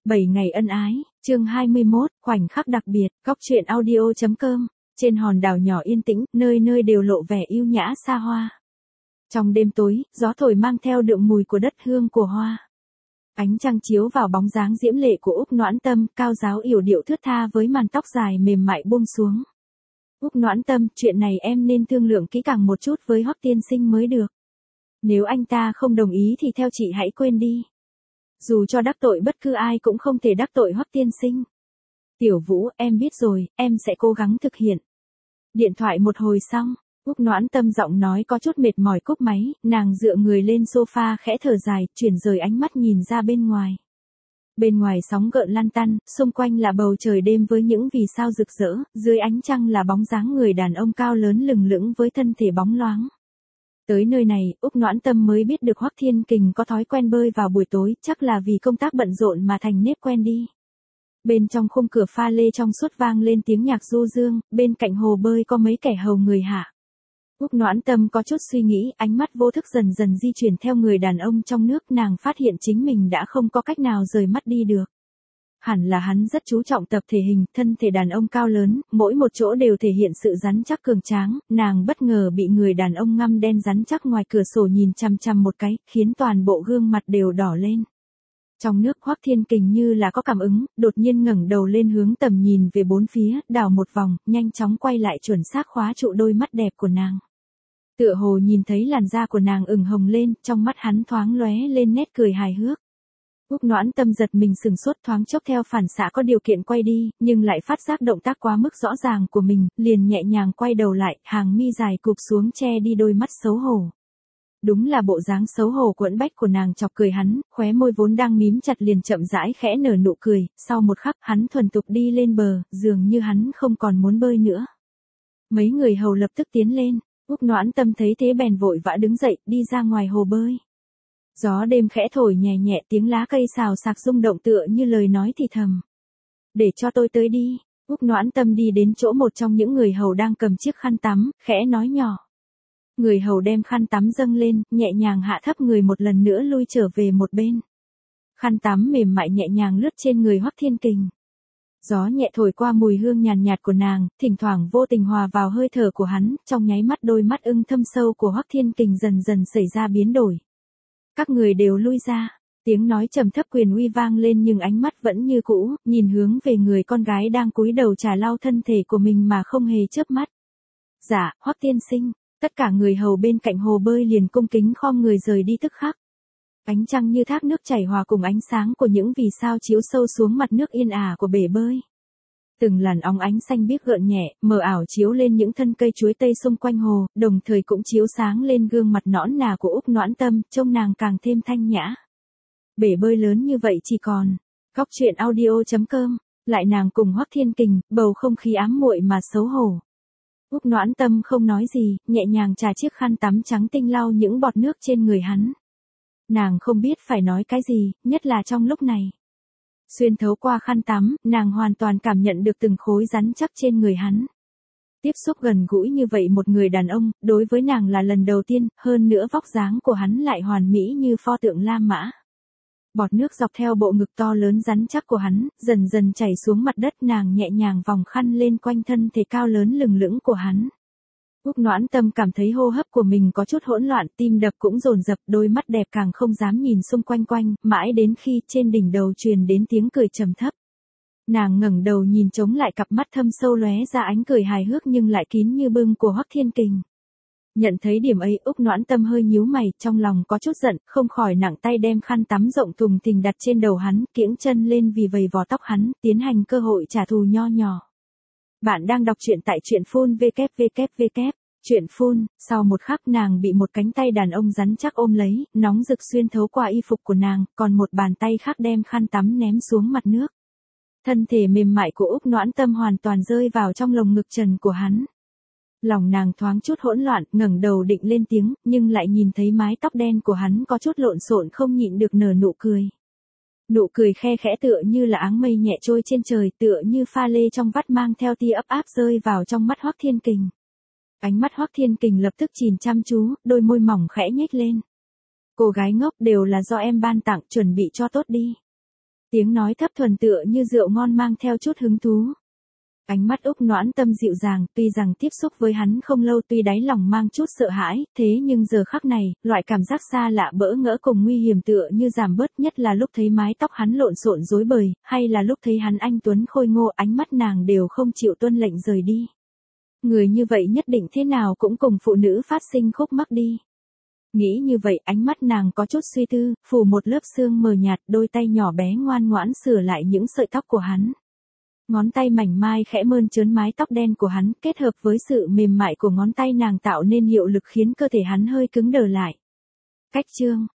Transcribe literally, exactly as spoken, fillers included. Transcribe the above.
bảy ngày ân ái, chương hai mươi mốt, khoảnh khắc đặc biệt, góc truyện audio.com. Trên hòn đảo nhỏ yên tĩnh, nơi nơi đều lộ vẻ yêu nhã xa hoa. Trong đêm tối, gió thổi mang theo đượm mùi của đất hương của hoa. Ánh trăng chiếu vào bóng dáng diễm lệ của Úc Noãn Tâm, cao ráo yểu điệu thướt tha với màn tóc dài mềm mại buông xuống. Úc Noãn Tâm, chuyện này em nên thương lượng kỹ càng một chút với Hoắc tiên sinh mới được. Nếu anh ta không đồng ý thì theo chị hãy quên đi. Dù cho đắc tội bất cứ ai cũng không thể đắc tội Hoắc tiên sinh. Tiểu Vũ, em biết rồi, em sẽ cố gắng thực hiện. Điện thoại một hồi xong, Úc Noãn Tâm giọng nói có chút mệt mỏi cúp máy, nàng dựa người lên sofa khẽ thở dài, chuyển rời ánh mắt nhìn ra bên ngoài. Bên ngoài sóng gợn lăn tăn, xung quanh là bầu trời đêm với những vì sao rực rỡ, dưới ánh trăng là bóng dáng người đàn ông cao lớn lừng lững với thân thể bóng loáng. Tới nơi này, Úc Noãn Tâm mới biết được Hoắc Thiên Kình có thói quen bơi vào buổi tối, chắc là vì công tác bận rộn mà thành nếp quen đi. Bên trong khung cửa pha lê trong suốt vang lên tiếng nhạc du dương, bên cạnh hồ bơi có mấy kẻ hầu người hạ. Úc Noãn Tâm có chút suy nghĩ, ánh mắt vô thức dần dần di chuyển theo người đàn ông trong nước, nàng phát hiện chính mình đã không có cách nào rời mắt đi được. Hẳn là hắn rất chú trọng tập thể hình, thân thể đàn ông cao lớn, mỗi một chỗ đều thể hiện sự rắn chắc cường tráng, nàng bất ngờ bị người đàn ông ngăm đen rắn chắc ngoài cửa sổ nhìn chằm chằm một cái, khiến toàn bộ gương mặt đều đỏ lên. Trong nước Hoắc Thiên Kình như là có cảm ứng, đột nhiên ngẩng đầu lên hướng tầm nhìn về bốn phía, đảo một vòng, nhanh chóng quay lại chuẩn xác khóa trụ đôi mắt đẹp của nàng. Tựa hồ nhìn thấy làn da của nàng ửng hồng lên, trong mắt hắn thoáng lóe lên nét cười hài hước. Úc Noãn Tâm giật mình sừng sốt, thoáng chốc theo phản xạ có điều kiện quay đi, nhưng lại phát giác động tác quá mức rõ ràng của mình, liền nhẹ nhàng quay đầu lại, hàng mi dài cụp xuống che đi đôi mắt xấu hổ. Đúng là bộ dáng xấu hổ quẫn bách của nàng chọc cười hắn, khóe môi vốn đang mím chặt liền chậm rãi khẽ nở nụ cười, sau một khắc hắn thuần tục đi lên bờ, dường như hắn không còn muốn bơi nữa. Mấy người hầu lập tức tiến lên, Úc Noãn Tâm thấy thế bèn vội vã đứng dậy, đi ra ngoài hồ bơi. Gió đêm khẽ thổi nhẹ nhẹ, tiếng lá cây xào xạc rung động tựa như lời nói thì thầm. Để cho tôi tới đi. Úc Noãn Tâm đi đến chỗ một trong những người hầu đang cầm chiếc khăn tắm, khẽ nói nhỏ. Người hầu đem khăn tắm dâng lên, nhẹ nhàng hạ thấp người một lần nữa lui trở về một bên. Khăn tắm mềm mại nhẹ nhàng lướt trên người Hoắc Thiên Kình. Gió nhẹ thổi qua mùi hương nhàn nhạt của nàng, thỉnh thoảng vô tình hòa vào hơi thở của hắn, trong nháy mắt đôi mắt ưng thâm sâu của Hoắc Thiên Kình dần dần xảy ra biến đổi. Các người đều lui ra, tiếng nói trầm thấp quyền uy vang lên nhưng ánh mắt vẫn như cũ, nhìn hướng về người con gái đang cúi đầu trà lau thân thể của mình mà không hề chớp mắt. Dạ, Hoắc tiên sinh, tất cả người hầu bên cạnh hồ bơi liền cung kính khom người rời đi tức khắc. Ánh trăng như thác nước chảy hòa cùng ánh sáng của những vì sao chiếu sâu xuống mặt nước yên ả của bể bơi. Từng làn óng ánh xanh biếc gợn nhẹ, mờ ảo chiếu lên những thân cây chuối tây xung quanh hồ, đồng thời cũng chiếu sáng lên gương mặt nõn nà của Úc Noãn Tâm, trông nàng càng thêm thanh nhã. Bể bơi lớn như vậy chỉ còn, góc truyện audio.com, lại nàng cùng Hoắc Thiên Kình, bầu không khí ám muội mà xấu hổ. Úc Noãn Tâm không nói gì, nhẹ nhàng trà chiếc khăn tắm trắng tinh lau những bọt nước trên người hắn. Nàng không biết phải nói cái gì, nhất là trong lúc này. Xuyên thấu qua khăn tắm, nàng hoàn toàn cảm nhận được từng khối rắn chắc trên người hắn. Tiếp xúc gần gũi như vậy một người đàn ông, đối với nàng là lần đầu tiên, hơn nữa vóc dáng của hắn lại hoàn mỹ như pho tượng La Mã. Bọt nước dọc theo bộ ngực to lớn rắn chắc của hắn, dần dần chảy xuống mặt đất, nàng nhẹ nhàng vòng khăn lên quanh thân thể cao lớn lừng lững của hắn. Úc Noãn Tâm cảm thấy hô hấp của mình có chút hỗn loạn, tim đập cũng dồn dập, đôi mắt đẹp càng không dám nhìn xung quanh quanh, mãi đến khi trên đỉnh đầu truyền đến tiếng cười trầm thấp. Nàng ngẩng đầu nhìn trống lại cặp mắt thâm sâu lóe ra ánh cười hài hước nhưng lại kín như bưng của Hoắc Thiên Kình. Nhận thấy điểm ấy, Úc Noãn Tâm hơi nhíu mày, trong lòng có chút giận, không khỏi nặng tay đem khăn tắm rộng thùng thình đặt trên đầu hắn, kiễng chân lên vì vầy vò tóc hắn, tiến hành cơ hội trả thù nho nhỏ. Bạn đang đọc truyện tại truyện phun vê kép vê kép vê kép, truyện phun, sau một khắc nàng bị một cánh tay đàn ông rắn chắc ôm lấy, nóng rực xuyên thấu qua y phục của nàng, còn một bàn tay khác đem khăn tắm ném xuống mặt nước. Thân thể mềm mại của Úc Noãn Tâm hoàn toàn rơi vào trong lồng ngực trần của hắn. Lòng nàng thoáng chút hỗn loạn, ngẩng đầu định lên tiếng, nhưng lại nhìn thấy mái tóc đen của hắn có chút lộn xộn không nhịn được nở nụ cười. Nụ cười khe khẽ tựa như là áng mây nhẹ trôi trên trời, tựa như pha lê trong vắt mang theo tia ấp áp rơi vào trong mắt Hoắc Thiên Kình. Ánh mắt Hoắc Thiên Kình lập tức nhìn chăm chú, đôi môi mỏng khẽ nhếch lên. Cô gái ngốc, đều là do em ban tặng, chuẩn bị cho tốt đi. Tiếng nói thấp thuần tựa như rượu ngon mang theo chút hứng thú. Ánh mắt Úc Noãn Tâm dịu dàng, tuy rằng tiếp xúc với hắn không lâu, tuy đáy lòng mang chút sợ hãi, thế nhưng giờ khắc này, loại cảm giác xa lạ bỡ ngỡ cùng nguy hiểm tựa như giảm bớt, nhất là lúc thấy mái tóc hắn lộn xộn rối bời, hay là lúc thấy hắn anh tuấn khôi ngô, ánh mắt nàng đều không chịu tuân lệnh rời đi. Người như vậy nhất định thế nào cũng cùng phụ nữ phát sinh khúc mắc đi. Nghĩ như vậy, ánh mắt nàng có chút suy tư, phủ một lớp sương mờ nhạt, đôi tay nhỏ bé ngoan ngoãn sửa lại những sợi tóc của hắn. Ngón tay mảnh mai khẽ mơn trớn mái tóc đen của hắn, kết hợp với sự mềm mại của ngón tay nàng tạo nên hiệu lực khiến cơ thể hắn hơi cứng đờ lại. Cách chương